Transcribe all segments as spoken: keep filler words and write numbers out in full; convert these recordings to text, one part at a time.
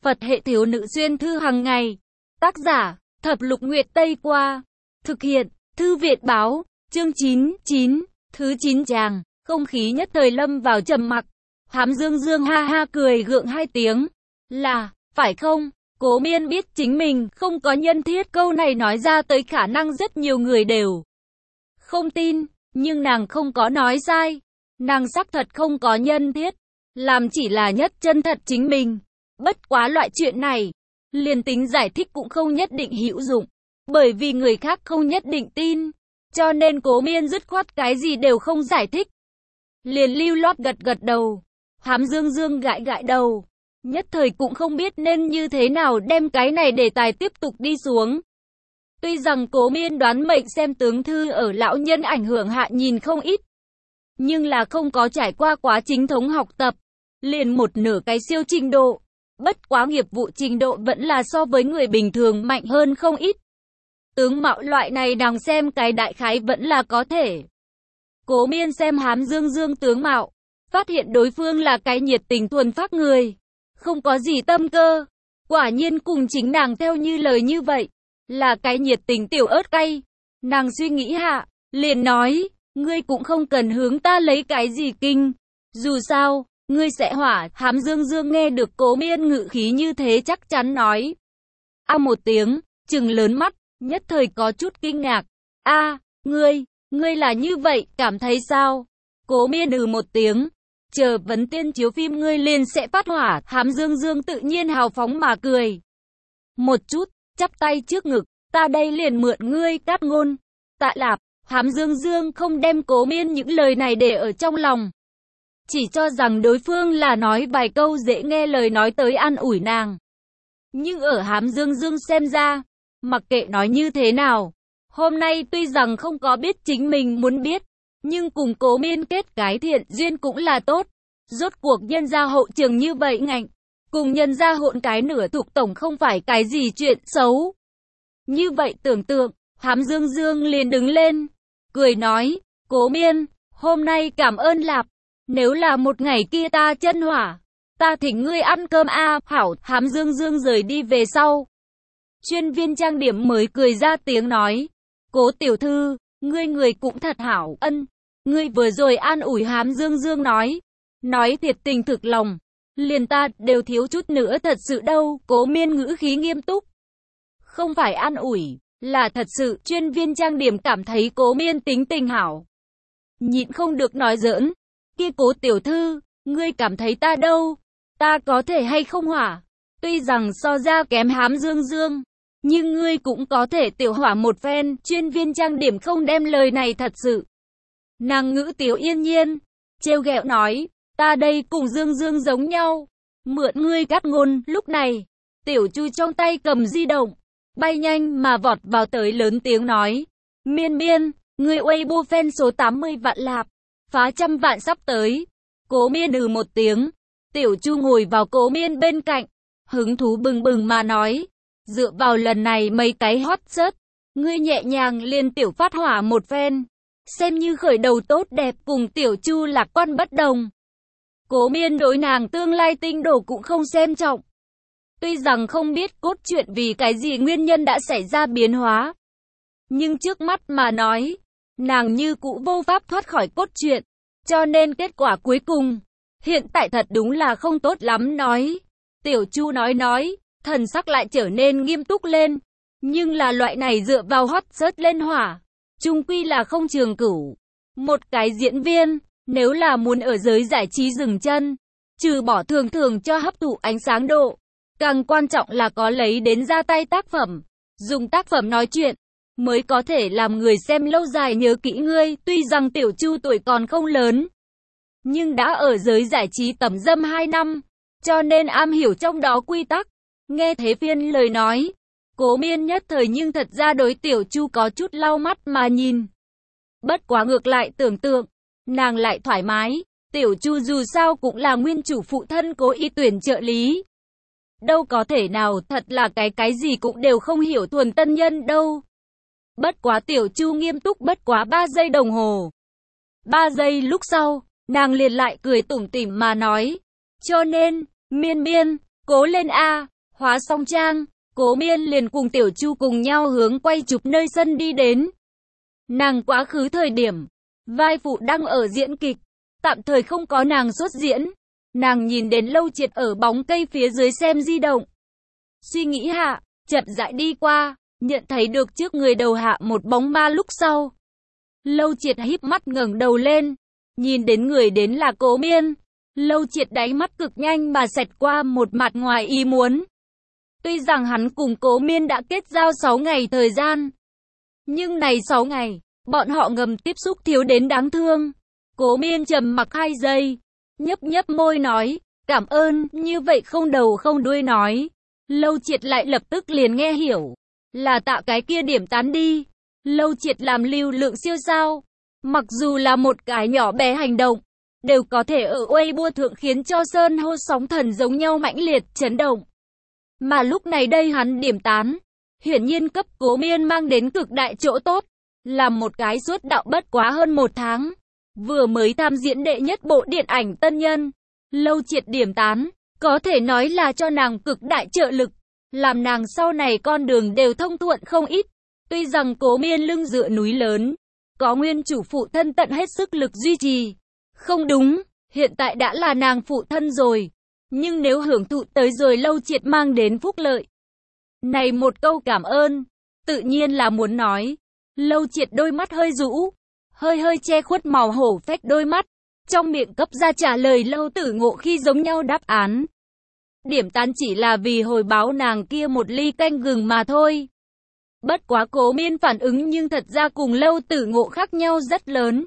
Phật hệ thiếu nữ xuyên thư hàng ngày. Tác giả, Thập Lục Nguyệt Tây Qua. Thực hiện, Thư viện báo, chương chín, chín, thứ chín tràng. Không khí nhất thời lâm vào trầm mặc. Hám Dương Dương ha ha cười gượng hai tiếng. Là, phải không? Cố Miên biết chính mình không có nhân thiết, câu này nói ra tới khả năng rất nhiều người đều không tin, nhưng nàng không có nói sai. Nàng xác thật không có nhân thiết, làm chỉ là nhất chân thật chính mình. Bất quá loại chuyện này, liền tính giải thích cũng không nhất định hữu dụng, bởi vì người khác không nhất định tin, cho nên Cố Miên dứt khoát cái gì đều không giải thích. Liền lưu loát gật gật đầu. Hám Dương Dương gãi gãi đầu, nhất thời cũng không biết nên như thế nào đem cái này đề tài tiếp tục đi xuống. Tuy rằng Cố Miên đoán mệnh xem tướng thư ở lão nhân ảnh hưởng hạ nhìn không ít, nhưng là không có trải qua quá chính thống học tập, liền một nửa cái siêu trình độ. Bất quá nghiệp vụ trình độ vẫn là so với người bình thường mạnh hơn không ít. Tướng mạo loại này nàng xem cái đại khái vẫn là có thể. Cố Miên xem Hám Dương Dương tướng mạo, phát hiện đối phương là cái nhiệt tình thuần phác người, không có gì tâm cơ. Quả nhiên cùng chính nàng theo như lời như vậy, là cái nhiệt tình tiểu ớt cay. Nàng suy nghĩ hạ, liền nói, ngươi cũng không cần hướng ta lấy cái gì kinh, dù sao, ngươi sẽ hỏa. Hám Dương Dương nghe được Cố Miên ngự khí như thế chắc chắn nói. A một tiếng, trừng lớn mắt, nhất thời có chút kinh ngạc. A, ngươi, ngươi là như vậy, cảm thấy sao? Cố Miên ừ một tiếng, chờ vấn tiên chiếu phim ngươi liền sẽ phát hỏa. Hám Dương Dương tự nhiên hào phóng mà cười. Một chút, chắp tay trước ngực, ta đây liền mượn ngươi cát ngôn. Tạ lạp. Hám Dương Dương không đem Cố Miên những lời này để ở trong lòng, chỉ cho rằng đối phương là nói vài câu dễ nghe lời nói tới an ủi nàng. Nhưng ở Hám Dương Dương xem ra, mặc kệ nói như thế nào, hôm nay tuy rằng không có biết chính mình muốn biết, nhưng cùng Cố Miên kết cái thiện duyên cũng là tốt. Rốt cuộc nhân gia hậu trường như vậy ngạnh, cùng nhân gia hỗn cái nửa thuộc tổng không phải cái gì chuyện xấu. Như vậy tưởng tượng, Hám Dương Dương liền đứng lên, cười nói, Cố Miên, hôm nay cảm ơn lạp. Nếu là một ngày kia ta chân hỏa, ta thỉnh ngươi ăn cơm a. Hảo. Hám Dương Dương rời đi về sau, chuyên viên trang điểm mới cười ra tiếng nói, Cố tiểu thư, ngươi người cũng thật hảo. Ân, ngươi vừa rồi an ủi. Hám Dương Dương nói, nói thiệt tình thực lòng, liền ta đều thiếu chút nữa thật sự đâu. Cố Miên ngữ khí nghiêm túc, không phải an ủi, là thật sự. Chuyên viên trang điểm cảm thấy Cố Miên tính tình hảo, nhịn không được nói giỡn, kia Cố tiểu thư, ngươi cảm thấy ta đâu, ta có thể hay không hỏa? Tuy rằng so ra kém Hám Dương Dương, nhưng ngươi cũng có thể tiểu hỏa một phen. Chuyên viên trang điểm không đem lời này thật sự. Nàng ngữ tiểu yên nhiên, trêu ghẹo nói, ta đây cùng Dương Dương giống nhau, mượn ngươi cát ngôn. Lúc này, Tiểu Chu trong tay cầm di động, bay nhanh mà vọt vào tới lớn tiếng nói, Miên Miên, ngươi Weibo fan số tám mươi vạn lạp, phá trăm vạn sắp tới. Cố Miên ừ một tiếng, Tiểu Chu ngồi vào Cố Miên bên cạnh, hứng thú bừng bừng mà nói, dựa vào lần này mấy cái hot search, ngươi nhẹ nhàng liền tiểu phát hỏa một phen, xem như khởi đầu tốt đẹp. Cùng Tiểu Chu lạc quan bất đồng, Cố Miên đối nàng tương lai tinh đồ cũng không xem trọng. Tuy rằng không biết cốt truyện vì cái gì nguyên nhân đã xảy ra biến hóa, nhưng trước mắt mà nói, nàng như cũ vô pháp thoát khỏi cốt truyện, cho nên kết quả cuối cùng, hiện tại thật đúng là không tốt lắm nói. Tiểu Chu nói nói, thần sắc lại trở nên nghiêm túc lên, nhưng là loại này dựa vào hot search lên hỏa, chung quy là không trường cửu. Một cái diễn viên, nếu là muốn ở giới giải trí dừng chân, trừ bỏ thường thường cho hấp thụ ánh sáng độ, càng quan trọng là có lấy đến ra tay tác phẩm, dùng tác phẩm nói chuyện, mới có thể làm người xem lâu dài nhớ kỹ ngươi. Tuy rằng Tiểu Chu tuổi còn không lớn, nhưng đã ở giới giải trí tầm dâm hai năm, cho nên am hiểu trong đó quy tắc. Nghe thế phiên lời nói, Cố Miên nhất thời nhưng thật ra đối Tiểu Chu có chút lau mắt mà nhìn. Bất quá ngược lại tưởng tượng, nàng lại thoải mái. Tiểu Chu dù sao cũng là nguyên chủ phụ thân Cố ý tuyển trợ lý, đâu có thể nào thật là cái cái gì cũng đều không hiểu thuần tân nhân đâu. Bất quá Tiểu Chu nghiêm túc bất quá ba giây đồng hồ. Ba giây lúc sau, nàng liền lại cười tủm tỉm mà nói, cho nên, Miên Miên, cố lên a. Hóa xong trang, Cố Miên liền cùng Tiểu Chu cùng nhau hướng quay chụp nơi sân đi đến. Nàng quá khứ thời điểm, vai phụ đang ở diễn kịch, tạm thời không có nàng xuất diễn. Nàng nhìn đến Lâu Triệt ở bóng cây phía dưới xem di động. Suy nghĩ hạ, chậm rãi đi qua, nhận thấy được trước người đầu hạ một bóng ma lúc sau. Lâu Triệt híp mắt ngẩng đầu lên, nhìn đến người đến là Cố Miên. Lâu Triệt đáy mắt cực nhanh mà xẹt qua một mặt ngoài ý muốn. Tuy rằng hắn cùng Cố Miên đã kết giao sáu ngày thời gian, nhưng này sáu ngày, bọn họ ngầm tiếp xúc thiếu đến đáng thương. Cố Miên trầm mặc hai giây, nhấp nhấp môi nói, cảm ơn, như vậy không đầu không đuôi nói. Lâu Triệt lại lập tức liền nghe hiểu, là tạ cái kia điểm tán đi. Lâu Triệt làm lưu lượng siêu sao, mặc dù là một cái nhỏ bé hành động, đều có thể ở Weibo thượng khiến cho sơn hô sóng thần giống nhau mãnh liệt, chấn động. Mà lúc này đây hắn điểm tán, hiển nhiên cấp Cố Miên mang đến cực đại chỗ tốt, làm một cái suốt đạo bất quá hơn một tháng, vừa mới tham diễn đệ nhất bộ điện ảnh tân nhân. Lâu Triệt điểm tán, có thể nói là cho nàng cực đại trợ lực, làm nàng sau này con đường đều thông thuận không ít. Tuy rằng Cố Miên lưng dựa núi lớn, có nguyên chủ phụ thân tận hết sức lực duy trì. Không đúng, hiện tại đã là nàng phụ thân rồi. Nhưng nếu hưởng thụ tới rồi Lâu Triệt mang đến phúc lợi. Này một câu cảm ơn, tự nhiên là muốn nói. Lâu Triệt đôi mắt hơi rũ, hơi hơi che khuất màu hổ phách đôi mắt. Trong miệng cấp ra trả lời Lâu Tử Ngộ khi giống nhau đáp án. Điểm tán chỉ là vì hồi báo nàng kia một ly canh gừng mà thôi. Bất quá Cố Miên phản ứng nhưng thật ra cùng Lâu Tử Ngộ khác nhau rất lớn.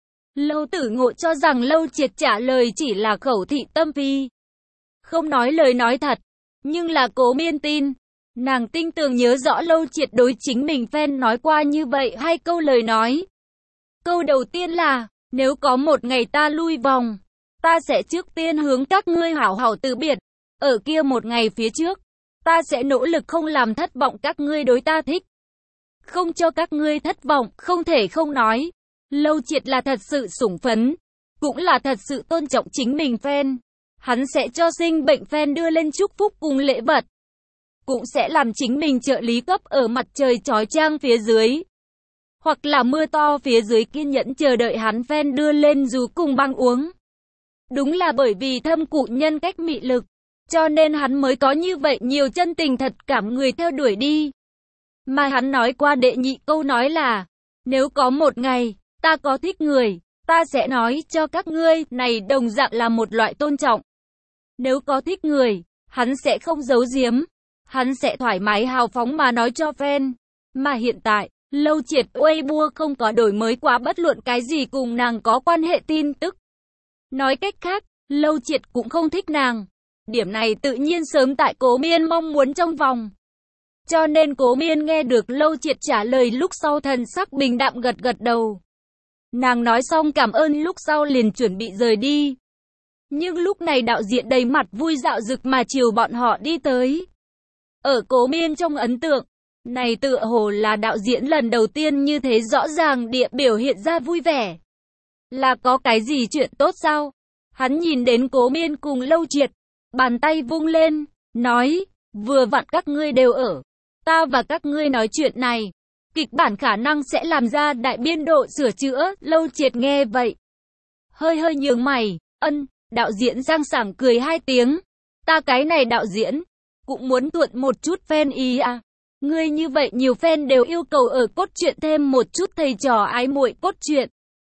Lâu Tử Ngộ cho rằng Lâu Triệt trả lời chỉ là khẩu thị tâm phi, không nói lời nói thật. Nhưng là Cố Miên tin, nàng tinh tường nhớ rõ Lâu Triệt đối chính mình fan nói qua như vậy hai câu lời nói. Câu đầu tiên là, nếu có một ngày ta lui vòng, ta sẽ trước tiên hướng các ngươi hảo hảo từ biệt. Ở kia một ngày phía trước, ta sẽ nỗ lực không làm thất vọng các ngươi đối ta thích. Không cho các ngươi thất vọng, không thể không nói. Lâu Triệt là thật sự sủng phấn, cũng là thật sự tôn trọng chính mình fan. Hắn sẽ cho sinh bệnh fan đưa lên chúc phúc cùng lễ vật. Cũng sẽ làm chính mình trợ lý cấp ở mặt trời chói chang phía dưới. Hoặc là mưa to phía dưới kiên nhẫn chờ đợi hắn fan đưa lên dù cùng băng uống. Đúng là bởi vì thâm cụ nhân cách mị lực, cho nên hắn mới có như vậy nhiều chân tình thật cảm người theo đuổi đi. Mà hắn nói qua đệ nhị câu nói là, nếu có một ngày, ta có thích người, ta sẽ nói cho các ngươi, này đồng dạng là một loại tôn trọng. Nếu có thích người, hắn sẽ không giấu giếm, hắn sẽ thoải mái hào phóng mà nói cho fan. Mà hiện tại, Lâu Triệt Weibo không có đổi mới quá bất luận cái gì cùng nàng có quan hệ tin tức. Nói cách khác, Lâu Triệt cũng không thích nàng. Điểm này tự nhiên sớm tại Cố Miên mong muốn trong vòng. Cho nên Cố Miên nghe được Lâu Triệt trả lời lúc sau thần sắc bình đạm gật gật đầu. Nàng nói xong cảm ơn lúc sau liền chuẩn bị rời đi. Nhưng lúc này đạo diễn đầy mặt vui dạo dực mà chiều bọn họ đi tới. Ở Cố Miên trong ấn tượng, này tựa hồ là đạo diễn lần đầu tiên như thế rõ ràng địa biểu hiện ra vui vẻ. Là có cái gì chuyện tốt sao? Hắn nhìn đến Cố Miên cùng Lâu Triệt, bàn tay vung lên, nói, vừa vặn các ngươi đều ở. Ta và các ngươi nói chuyện này, kịch bản khả năng sẽ làm ra đại biên độ sửa chữa. Lâu Triệt nghe vậy, hơi hơi nhướng mày, ân, đạo diễn sang sảng cười hai tiếng. Ta cái này đạo diễn, cũng muốn thuận một chút fan ý à. Ngươi như vậy nhiều fan đều yêu cầu ở cốt truyện thêm một chút thầy trò ái muội cốt truyện.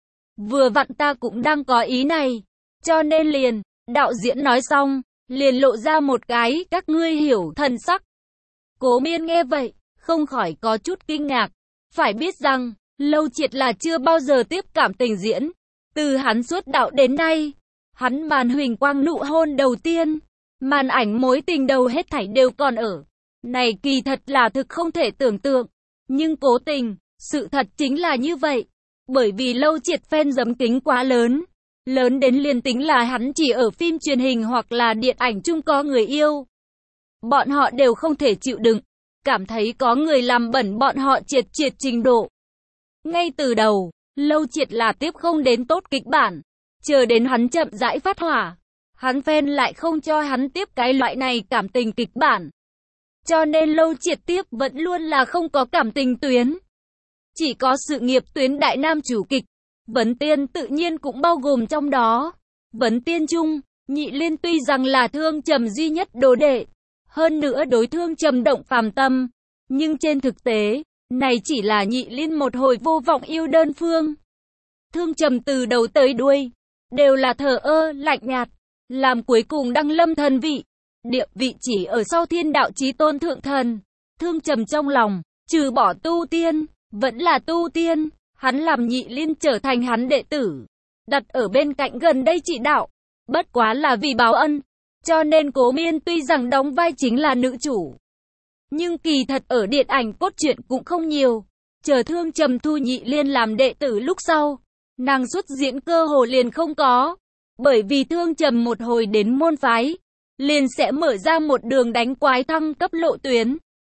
Vừa vặn ta cũng đang có ý này, cho nên liền, đạo diễn nói xong, liền lộ ra một cái, các ngươi hiểu thần sắc. Cố Miên nghe vậy, không khỏi có chút kinh ngạc. Phải biết rằng, Lâu Triệt là chưa bao giờ tiếp cảm tình diễn. Từ hắn xuất đạo đến nay, hắn màn huỳnh quang nụ hôn đầu tiên, màn ảnh mối tình đầu hết thảy đều còn ở. Này kỳ thật là thực không thể tưởng tượng. Nhưng cố tình, sự thật chính là như vậy. Bởi vì Lâu Triệt fan giấm kính quá lớn. Lớn đến liền tính là hắn chỉ ở phim truyền hình hoặc là điện ảnh chung có người yêu. Bọn họ đều không thể chịu đựng. Cảm thấy có người làm bẩn bọn họ triệt triệt trình độ. Ngay từ đầu, Lâu Triệt là tiếp không đến tốt kịch bản. Chờ đến hắn chậm rãi phát hỏa. Hắn fan lại không cho hắn tiếp cái loại này cảm tình kịch bản. cho nên Lâu Triệt tiếp vẫn luôn là không có cảm tình tuyến. Chỉ có sự nghiệp tuyến đại nam chủ kịch. Vấn Tiên tự nhiên cũng bao gồm trong đó. Vấn Tiên chung, Nhị Liên tuy rằng là Thương Trầm duy nhất đồ đệ, hơn nữa đối Thương Trầm động phàm tâm, nhưng trên thực tế, này chỉ là Nhị Liên một hồi vô vọng yêu đơn phương. Thương Trầm từ đầu tới đuôi, đều là thờ ơ, lạnh nhạt, làm cuối cùng đăng lâm thần vị. Địa vị chỉ ở sau Thiên Đạo Chí Tôn Thượng Thần. Thương Trầm trong lòng, trừ bỏ tu tiên, vẫn là tu tiên. Hắn làm Nhị Liên trở thành hắn đệ tử, đặt ở bên cạnh gần đây trị đạo. Bất quá là vì báo ân, cho nên Cố Miên tuy rằng đóng vai chính là nữ chủ, nhưng kỳ thật ở điện ảnh cốt truyện cũng không nhiều. Chờ Thương Trầm thu Nhị Liên làm đệ tử lúc sau, nàng xuất diễn cơ hồ liền không có. Bởi vì Thương Trầm một hồi đến môn phái, liền sẽ mở ra một đường đánh quái thăng cấp lộ tuyến.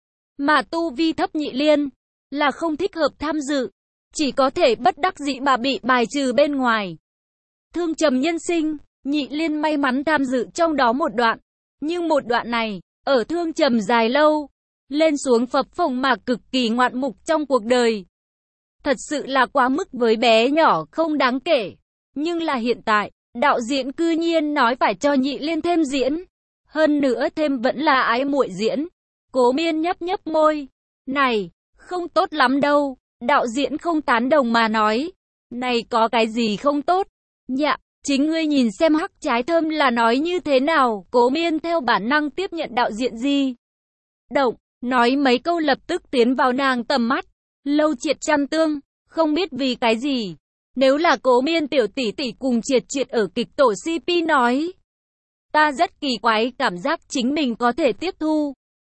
Mà tu vi thấp Nhị Liên, là không thích hợp tham dự, chỉ có thể bất đắc dĩ mà bị bài trừ bên ngoài. Thương Trầm nhân sinh, Nhị Liên may mắn tham dự trong đó một đoạn. Nhưng một đoạn này, ở Thương Trầm dài lâu, lên xuống phập phồng mà cực kỳ ngoạn mục trong cuộc đời. Thật sự là quá mức với bé nhỏ không đáng kể. Nhưng là hiện tại, đạo diễn cư nhiên nói phải cho Nhị Liên thêm diễn. Hơn nữa thêm vẫn là ái muội diễn. Cố Miên nhấp nhấp môi. Này, không tốt lắm đâu. Đạo diễn không tán đồng mà nói. Này có cái gì không tốt? Nhạ, chính ngươi nhìn xem Hắc Trái Thơm là nói như thế nào. Cố Miên theo bản năng tiếp nhận đạo diễn gì. Động, nói mấy câu lập tức tiến vào nàng tầm mắt. Lâu Triệt chăn tương, không biết vì cái gì. Nếu là Cố Miên tiểu tỷ tỷ cùng Triệt Triệt ở kịch tổ xê pê nói. Ta rất kỳ quái cảm giác chính mình có thể tiếp thu.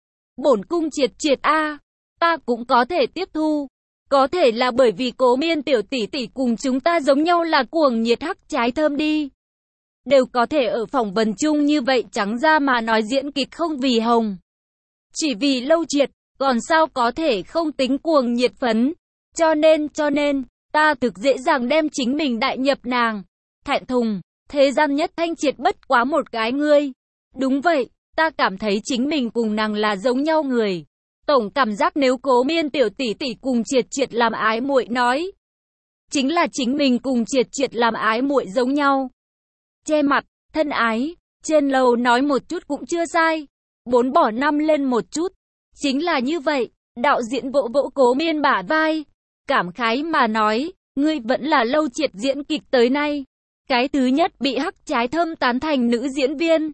Bổn cung Triệt Triệt a, ta cũng có thể tiếp thu. Có thể là bởi vì Cố Miên tiểu tỷ tỷ cùng chúng ta giống nhau là cuồng nhiệt Hắc Trái Thơm đi. Đều có thể ở phỏng vấn chung như vậy trắng ra mà nói diễn kịch không vì hồng. Chỉ vì Lâu Triệt, còn sao có thể không tính cuồng nhiệt phấn. Cho nên, cho nên, ta thực dễ dàng đem chính mình đại nhập nàng. Thẹn thùng, thế gian nhất thanh triệt bất quá một cái ngươi. Đúng vậy, ta cảm thấy chính mình cùng nàng là giống nhau người. Tổng cảm giác nếu Cố Miên tiểu tỷ tỷ cùng Triệt Triệt làm ái muội nói, chính là chính mình cùng Triệt Triệt làm ái muội giống nhau. Che mặt, thân ái, trên lầu nói một chút cũng chưa sai. Bốn bỏ năm lên một chút. Chính là như vậy, đạo diễn vỗ vỗ Cố Miên bả vai. Cảm khái mà nói, ngươi vẫn là Lâu Triệt diễn kịch tới nay. Cái thứ nhất bị Hắc Trái Thơm tán thành nữ diễn viên.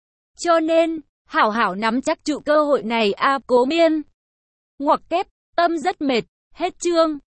Cho nên, hảo hảo nắm chắc trụ cơ hội này a. Cố Miên. Ngoặc kép, tâm rất mệt, hết chương.